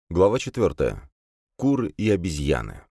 Глава 4. Куры и обезьяны.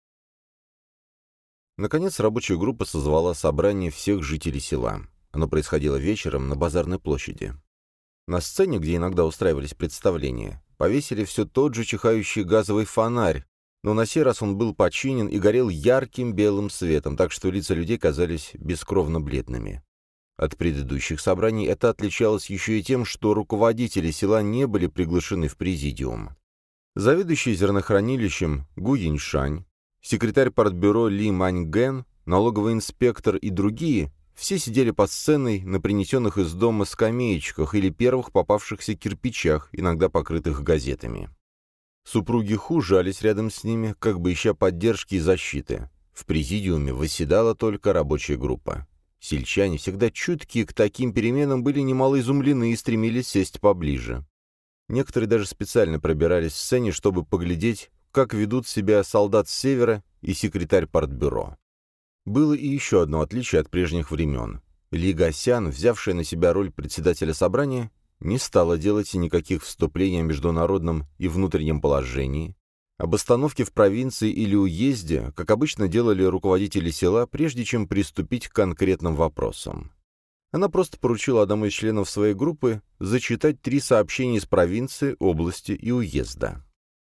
Наконец, рабочая группа созвала собрание всех жителей села. Оно происходило вечером на базарной площади. На сцене, где иногда устраивались представления, повесили все тот же чихающий газовый фонарь, но на сей раз он был починен и горел ярким белым светом, так что лица людей казались бескровно бледными. От предыдущих собраний это отличалось еще и тем, что руководители села не были приглашены в президиум. Заведующий зернохранилищем Гу Яньшань, секретарь партбюро Ли Маньген, налоговый инспектор и другие все сидели под сценой на принесенных из дома скамеечках или первых попавшихся кирпичах, иногда покрытых газетами. Супруги Ху жались рядом с ними, как бы ища поддержки и защиты. В президиуме восседала только рабочая группа. Сельчане, всегда чуткие к таким переменам, были немало изумлены и стремились сесть поближе. Некоторые даже специально пробирались к сцене, чтобы поглядеть, как ведут себя солдат с севера и секретарь партбюро. Было и еще одно отличие от прежних времен. Ли Гасян, взявшая на себя роль председателя собрания, не стала делать никаких вступлений о международном и внутреннем положении, об остановке в провинции или уезде, как обычно делали руководители села, прежде чем приступить к конкретным вопросам. Она просто поручила одному из членов своей группы зачитать 3 сообщения из провинции, области и уезда.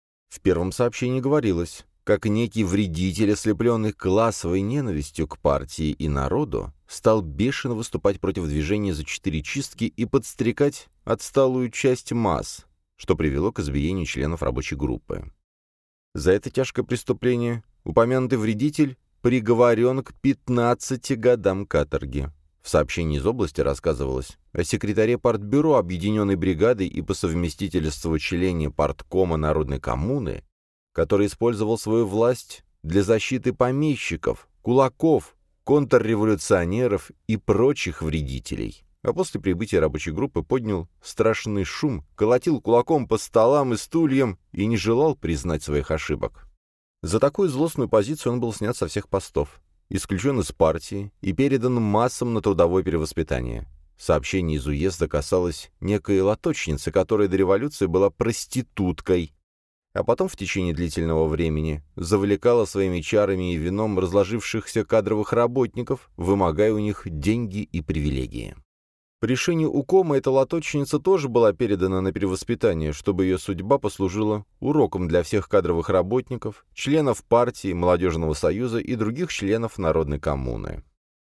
В первом сообщении говорилось, как некий вредитель, ослепленный классовой ненавистью к партии и народу, стал бешено выступать против движения за 4 чистки и подстрекать отсталую часть масс, что привело к избиению членов рабочей группы. За это тяжкое преступление упомянутый вредитель приговорен к 15 годам каторги. В сообщении из области рассказывалось о секретаре партбюро объединенной бригады и по совместительству члене парткома Народной коммуны, который использовал свою власть для защиты помещиков, кулаков, контрреволюционеров и прочих вредителей. А после прибытия рабочей группы поднял страшный шум, колотил кулаком по столам и стульям и не желал признать своих ошибок. За такую злостную позицию он был снят со всех постов, исключен из партии и передан массам на трудовое перевоспитание. Сообщение из уезда касалось некой лоточницы, которая до революции была проституткой, а потом в течение длительного времени завлекала своими чарами и вином разложившихся кадровых работников, вымогая у них деньги и привилегии. По решению УКОМа эта лоточница тоже была передана на перевоспитание, чтобы ее судьба послужила уроком для всех кадровых работников, членов партии, молодежного союза и других членов Народной коммуны.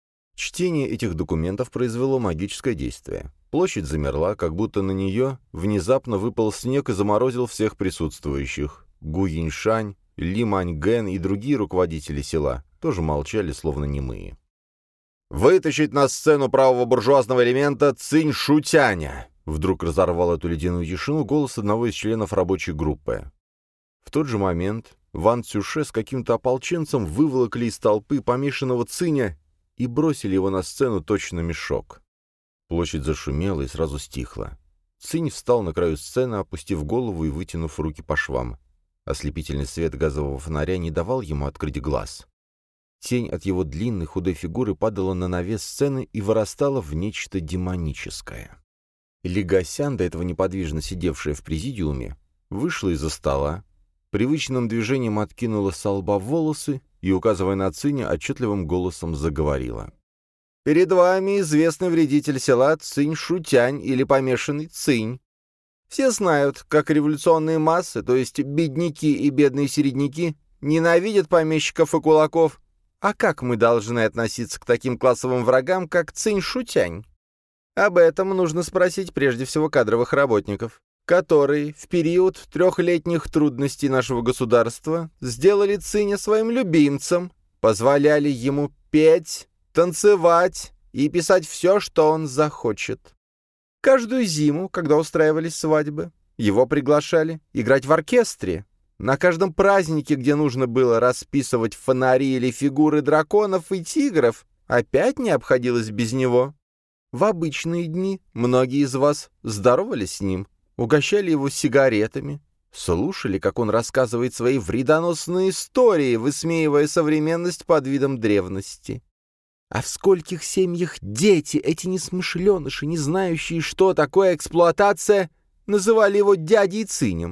Чтение этих документов произвело магическое действие. Площадь замерла, как будто на нее внезапно выпал снег и заморозил всех присутствующих. Гу Яньшань, Ли Маньген и другие руководители села тоже молчали, словно немые. «Вытащить на сцену правого буржуазного элемента Цинь Шутяня!» Вдруг разорвал эту ледяную тишину голос одного из членов рабочей группы. В тот же момент Ван Цюше с каким-то ополченцем выволокли из толпы помешанного Циня и бросили его на сцену точно мешок. Площадь зашумела и сразу стихла. Цинь встал на краю сцены, опустив голову и вытянув руки по швам. Ослепительный свет газового фонаря не давал ему открыть глаз. Тень от его длинной худой фигуры падала на навес сцены и вырастала в нечто демоническое. Ли Гасян, до этого неподвижно сидевшая в президиуме, вышла из-за стола, привычным движением откинула со лба волосы и, указывая на Циня, отчетливым голосом заговорила. «Перед вами известный вредитель села Цинь Шутянь или помешанный Цинь. Все знают, как революционные массы, то есть бедняки и бедные середняки, ненавидят помещиков и кулаков. А как мы должны относиться к таким классовым врагам, как Цинь Шутянь? Об этом нужно спросить прежде всего кадровых работников, которые в период 3-летних трудностей нашего государства сделали Циня своим любимцем, позволяли ему петь, танцевать и писать все, что он захочет. Каждую зиму, когда устраивались свадьбы, его приглашали играть в оркестре. На каждом празднике, где нужно было расписывать фонари или фигуры драконов и тигров, опять не обходилось без него. В обычные дни многие из вас здоровались с ним, угощали его сигаретами, слушали, как он рассказывает свои вредоносные истории, высмеивая современность под видом древности. А в скольких семьях дети, эти несмышленыши, не знающие, что такое эксплуатация, называли его дядей Цинем.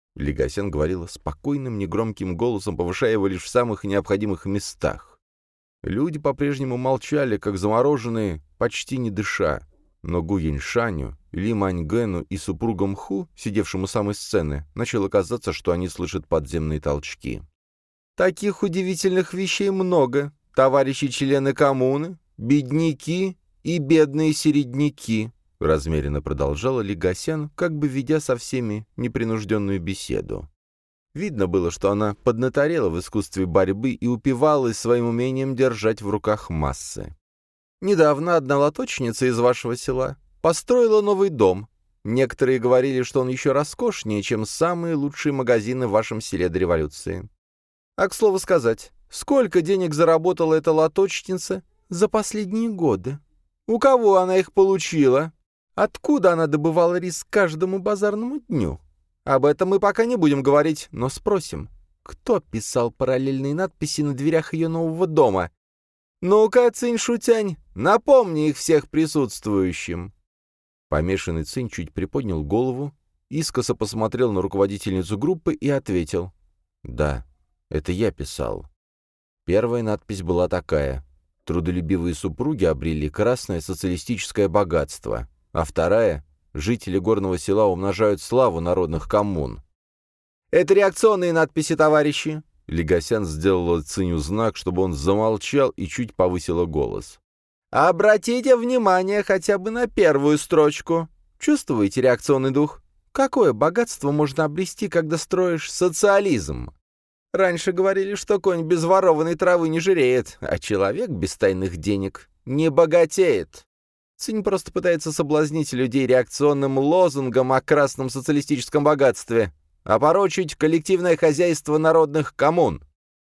Лигасян говорила спокойным, негромким голосом, повышая его лишь в самых необходимых местах. Люди по-прежнему молчали, как замороженные, почти не дыша. Но Гу Яньшаню, Ли Маньгэну и супругам Ху, сидевшим у самой сцены, начало казаться, что они слышат подземные толчки. «Таких удивительных вещей много, товарищи члены коммуны, бедняки и бедные середняки», размеренно продолжала Лигасян, как бы ведя со всеми непринужденную беседу. Видно было, что она поднаторела в искусстве борьбы и упивалась своим умением держать в руках массы. Недавно одна лоточница из вашего села построила новый дом. Некоторые говорили, что он еще роскошнее, чем самые лучшие магазины в вашем селе до революции. А к слову сказать, сколько денег заработала эта лоточница за последние годы? У кого она их получила? Откуда она добывала рис каждому базарному дню? Об этом мы пока не будем говорить, но спросим, кто писал параллельные надписи на дверях ее нового дома? «Ну-ка, Цинь-Шутянь, напомни их всех присутствующим!» Помешанный Цинь чуть приподнял голову, искоса посмотрел на руководительницу группы и ответил. «Да, это я писал». Первая надпись была такая: «Трудолюбивые супруги обрели красное социалистическое богатство», а вторая: «Жители горного села умножают славу народных коммун». «Это реакционные надписи, товарищи!» Лигасян сделала Циню знак, чтобы он замолчал, и чуть повысила голос. «Обратите внимание хотя бы на первую строчку. Чувствуете реакционный дух? Какое богатство можно обрести, когда строишь социализм? Раньше говорили, что конь без ворованной травы не жиреет, а человек без тайных денег не богатеет». Цинь просто пытается соблазнить людей реакционным лозунгом о красном социалистическом богатстве, опорочить коллективное хозяйство народных коммун.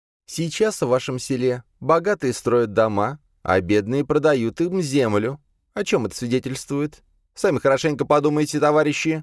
Сейчас в вашем селе богатые строят дома, а бедные продают им землю. О чем это свидетельствует? Сами хорошенько подумайте, товарищи.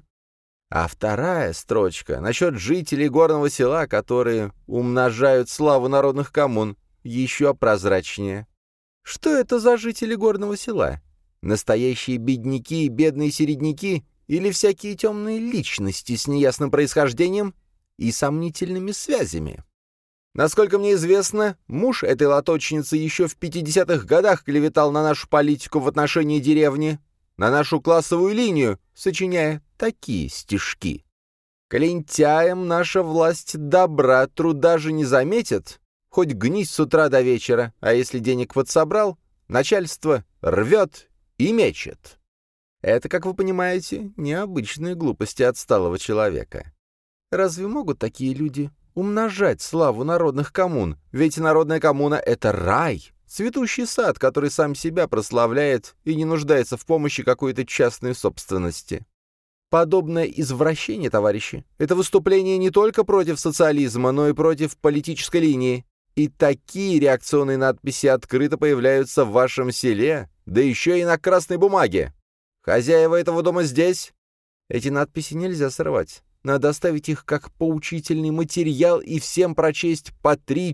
А вторая строчка насчет жителей горного села, которые умножают славу народных коммун, еще прозрачнее. Что это за жители горного села? Настоящие бедняки и бедные середняки или всякие темные личности с неясным происхождением и сомнительными связями? Насколько мне известно, муж этой лоточницы еще в 50-х годах клеветал на нашу политику в отношении деревни, на нашу классовую линию, сочиняя такие стишки. «К лентяям наша власть добра, труда же не заметит, хоть гнись с утра до вечера, а если денег подсобрал, начальство рвет и мечет». Это, как вы понимаете, необычные глупости отсталого человека. Разве могут такие люди умножать славу народных коммун? Ведь народная коммуна — это рай, цветущий сад, который сам себя прославляет и не нуждается в помощи какой-то частной собственности. Подобное извращение, товарищи, это выступление не только против социализма, но и против политической линии. И такие реакционные надписи открыто появляются в вашем селе, да еще и на красной бумаге. «Хозяева этого дома здесь?» Эти надписи нельзя срывать. Надо оставить их как поучительный материал и всем прочесть по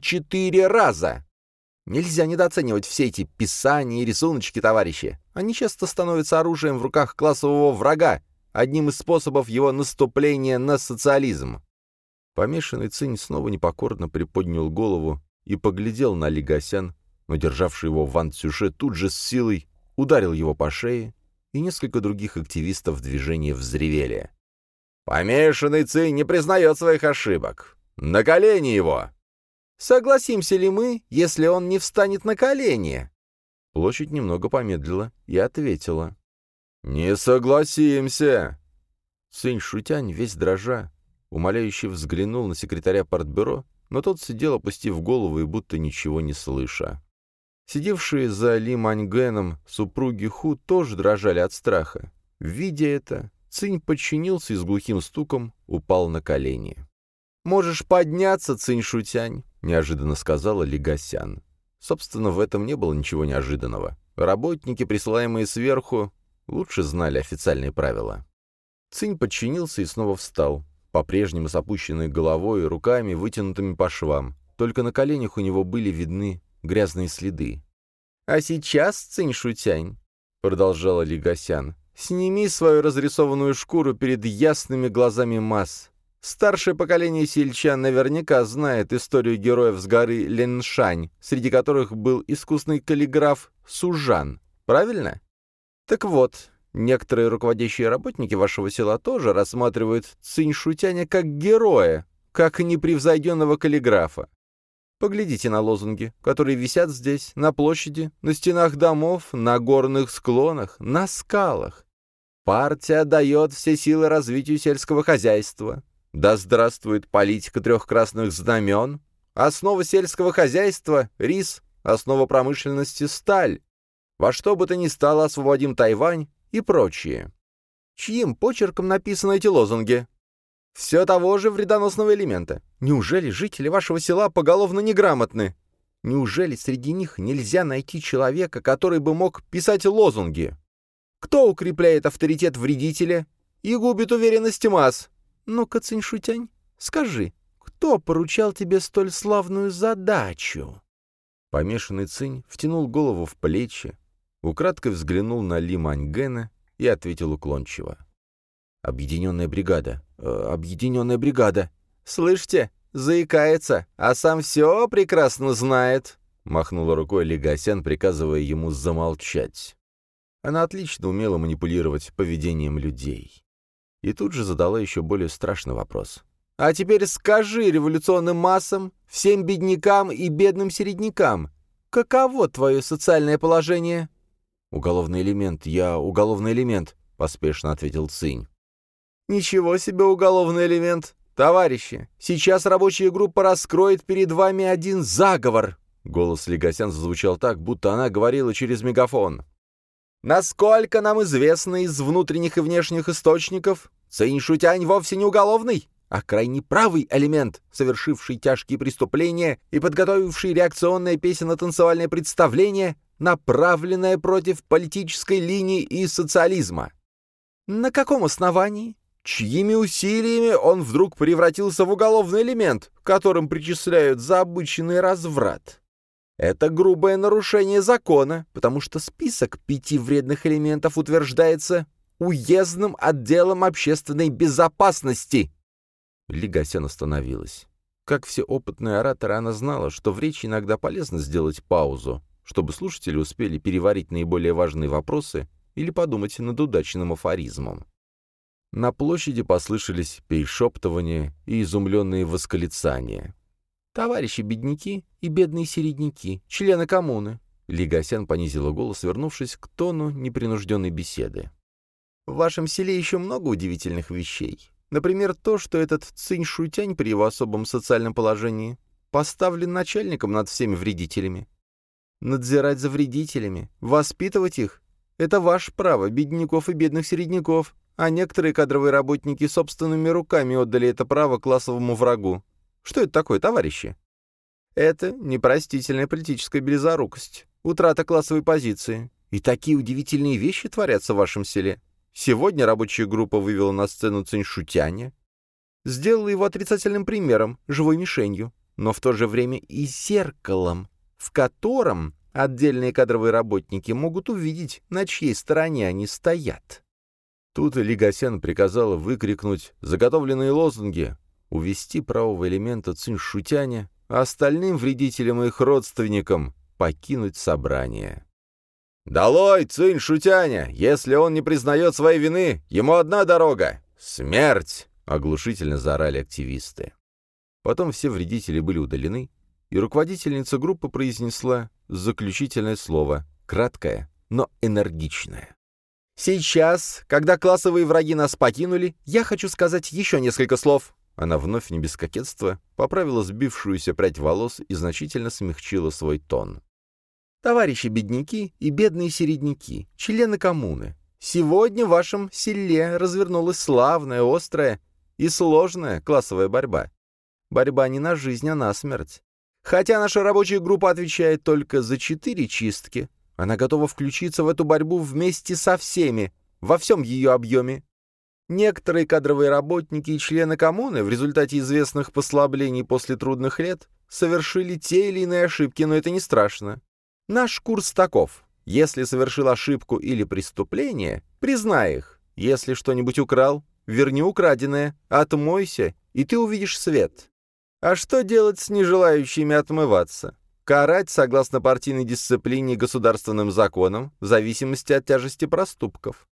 3-4 раза. Нельзя недооценивать все эти писания и рисуночки, товарищи. Они часто становятся оружием в руках классового врага, одним из способов его наступления на социализм. Помешанный Цинь снова непокорно приподнял голову и поглядел на Лигасян, но державший его Ван Цюше тут же с силой ударил его по шее, и несколько других активистов движения взревели. «Помешанный Цинь не признает своих ошибок! На колени его!» «Согласимся ли мы, если он не встанет на колени?» Площадь немного помедлила и ответила. «Не согласимся!» Цинь-Шутянь, весь дрожа, умоляюще взглянул на секретаря партбюро, но тот сидел, опустив голову и будто ничего не слыша. Сидевшие за Ли Маньгэном супруги Ху тоже дрожали от страха. Видя это, Цинь подчинился и с глухим стуком упал на колени. «Можешь подняться, Цинь-Шутянь», — неожиданно сказала Лигасян. Собственно, в этом не было ничего неожиданного. Работники, присылаемые сверху, лучше знали официальные правила. Цинь подчинился и снова встал, по-прежнему с опущенной головой и руками, вытянутыми по швам. Только на коленях у него были видны грязные следы. «А сейчас, Цинь-Шутянь», — продолжала Лигасян, — «сними свою разрисованную шкуру перед ясными глазами масс. Старшее поколение сельчан наверняка знает историю героев с горы Леншань, среди которых был искусный каллиграф Сужан. Правильно? Так вот, некоторые руководящие работники вашего села тоже рассматривают Цинь Шутяня как героя, как непревзойденного каллиграфа. Поглядите на лозунги, которые висят здесь, на площади, на стенах домов, на горных склонах, на скалах. Партия дает все силы развитию сельского хозяйства. Да здравствует политика трех красных знамен. Основа сельского хозяйства — рис, основа промышленности — сталь. Во что бы то ни стало освободим Тайвань и прочие. Чьим почерком написаны эти лозунги? Все того же вредоносного элемента. Неужели жители вашего села поголовно неграмотны? Неужели среди них нельзя найти человека, который бы мог писать лозунги? Кто укрепляет авторитет вредителя и губит уверенность масс? Ну-ка, Цинь Шутянь, скажи, кто поручал тебе столь славную задачу?» Помешанный Цинь втянул голову в плечи, украдкой взглянул на Ли Маньгэна и ответил уклончиво. «Объединенная бригада. Объединенная бригада. Слышите, заикается, а сам все прекрасно знает», — махнула рукой Ли Гасян, приказывая ему замолчать. Она отлично умела манипулировать поведением людей. И тут же задала еще более страшный вопрос. «А теперь скажи революционным массам, всем беднякам и бедным середнякам, каково твое социальное положение?» «Уголовный элемент, я уголовный элемент», — поспешно ответил Цинь. «Ничего себе уголовный элемент! Товарищи, сейчас рабочая группа раскроет перед вами один заговор!» Голос Ли Гасян зазвучал так, будто она говорила через мегафон. «Насколько нам известно из внутренних и внешних источников, Цинь Шутянь вовсе не уголовный, а крайне правый элемент, совершивший тяжкие преступления и подготовивший реакционное песенно-танцевальное представление, направленное против политической линии и социализма. На каком основании? Чьими усилиями он вдруг превратился в уголовный элемент, которым причисляют за обычный разврат? Это грубое нарушение закона, потому что список 5 вредных элементов утверждается уездным отделом общественной безопасности». Ли Гасян остановилась. Как все опытные ораторы, она знала, что в речи иногда полезно сделать паузу, чтобы слушатели успели переварить наиболее важные вопросы или подумать над удачным афоризмом. На площади послышались перешептывания и изумленные восклицания. «Товарищи бедняки и бедные середняки, члены коммуны!» Ли Гасян понизила голос, вернувшись к тону непринужденной беседы. «В вашем селе еще много удивительных вещей. Например, то, что этот Цинь Шутянь при его особом социальном положении поставлен начальником над всеми вредителями. Надзирать за вредителями, воспитывать их — это ваше право, бедняков и бедных середняков, а некоторые кадровые работники собственными руками отдали это право классовому врагу. Что это такое, товарищи? Это непростительная политическая близорукость, утрата классовой позиции. И такие удивительные вещи творятся в вашем селе. Сегодня рабочая группа вывела на сцену Цинь Шутяня, сделала его отрицательным примером, живой мишенью, но в то же время и зеркалом, в котором отдельные кадровые работники могут увидеть, на чьей стороне они стоят. Тут Ли Гасян приказала выкрикнуть заготовленные лозунги, увести правого элемента Цинь Шутяня, а остальным вредителям и их родственникам покинуть собрание. «Долой Цинь Шутяня! Если он не признает своей вины, ему одна дорога — смерть!» — оглушительно заорали активисты. Потом все вредители были удалены, и руководительница группы произнесла заключительное слово, краткое, но энергичное. «Сейчас, когда классовые враги нас покинули, я хочу сказать еще несколько слов». Она вновь не без кокетства поправила сбившуюся прядь волос и значительно смягчила свой тон. «Товарищи бедняки и бедные середняки, члены коммуны, сегодня в вашем селе развернулась славная, острая и сложная классовая борьба. Борьба не на жизнь, а на смерть. Хотя наша рабочая группа отвечает только за 4 чистки, она готова включиться в эту борьбу вместе со всеми, во всем ее объеме. Некоторые кадровые работники и члены коммуны в результате известных послаблений после трудных лет совершили те или иные ошибки, но это не страшно. Наш курс таков. Если совершил ошибку или преступление, признай их. Если что-нибудь украл, верни украденное, отмойся, и ты увидишь свет. А что делать с нежелающими отмываться? Карать согласно партийной дисциплине и государственным законам в зависимости от тяжести проступков.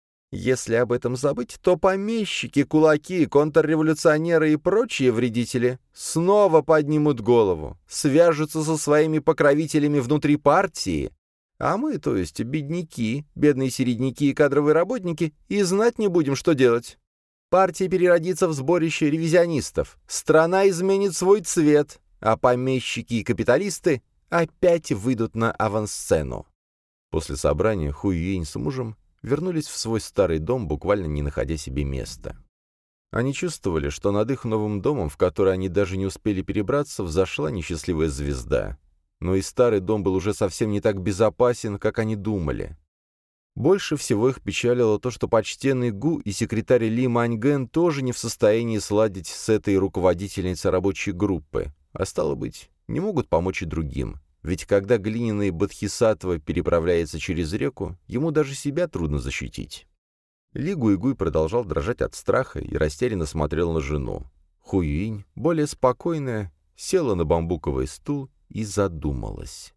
Если об этом забыть, то помещики, кулаки, контрреволюционеры и прочие вредители снова поднимут голову, свяжутся со своими покровителями внутри партии, а мы, то есть бедняки, бедные середняки и кадровые работники, и знать не будем, что делать. Партия переродится в сборище ревизионистов, страна изменит свой цвет, а помещики и капиталисты опять выйдут на авансцену. После собрания Ху Юинь с мужем вернулись в свой старый дом, буквально не находя себе места. Они чувствовали, что над их новым домом, в который они даже не успели перебраться, взошла несчастливая звезда. Но и старый дом был уже совсем не так безопасен, как они думали. Больше всего их печалило то, что почтенный Гу и секретарь Ли Маньген тоже не в состоянии сладить с этой руководительницей рабочей группы, а стало быть, не могут помочь и другим. Ведь когда глиняный бодхисаттва переправляется через реку, ему даже себя трудно защитить. Ли Гуйгуй продолжал дрожать от страха и растерянно смотрел на жену. Ху Юинь, более спокойная, села на бамбуковый стул и задумалась.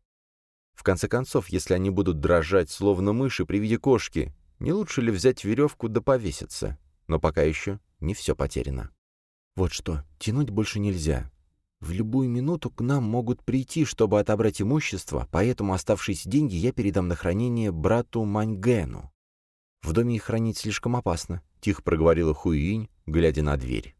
В конце концов, если они будут дрожать, словно мыши при виде кошки, не лучше ли взять веревку да повеситься? Но пока еще не все потеряно. Вот что, тянуть больше нельзя. В любую минуту к нам могут прийти, чтобы отобрать имущество, поэтому оставшиеся деньги я передам на хранение брату Маньгену. В доме их хранить слишком опасно, — тихо проговорила Ху Юинь, глядя на дверь.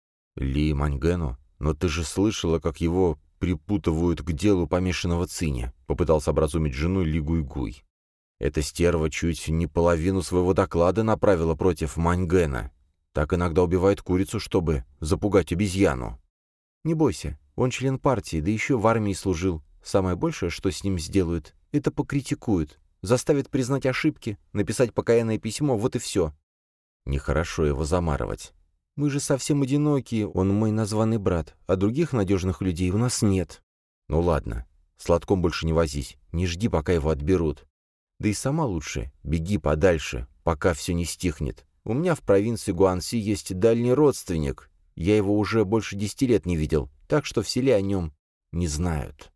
Ли Маньгену? Но ты же слышала, как его припутывают к делу помешанного Циня, — попытался образумить жену Ли Гуйгуй. Эта стерва чуть не половину своего доклада направила против Маньгена. Так иногда убивает курицу, чтобы запугать обезьяну. Не бойся, он член партии, да еще в армии служил. Самое большее, что с ним сделают, это покритикуют, заставят признать ошибки, написать покаянное письмо, вот и все. Нехорошо его замарывать. Мы же совсем одинокие, он мой названный брат, а других надежных людей у нас нет. Ну ладно, с Лотком больше не возись, не жди, пока его отберут. Да и сама лучше, беги подальше, пока все не стихнет. У меня в провинции Гуанси есть дальний родственник. Я его уже больше 10 лет не видел, так что в селе о нем не знают.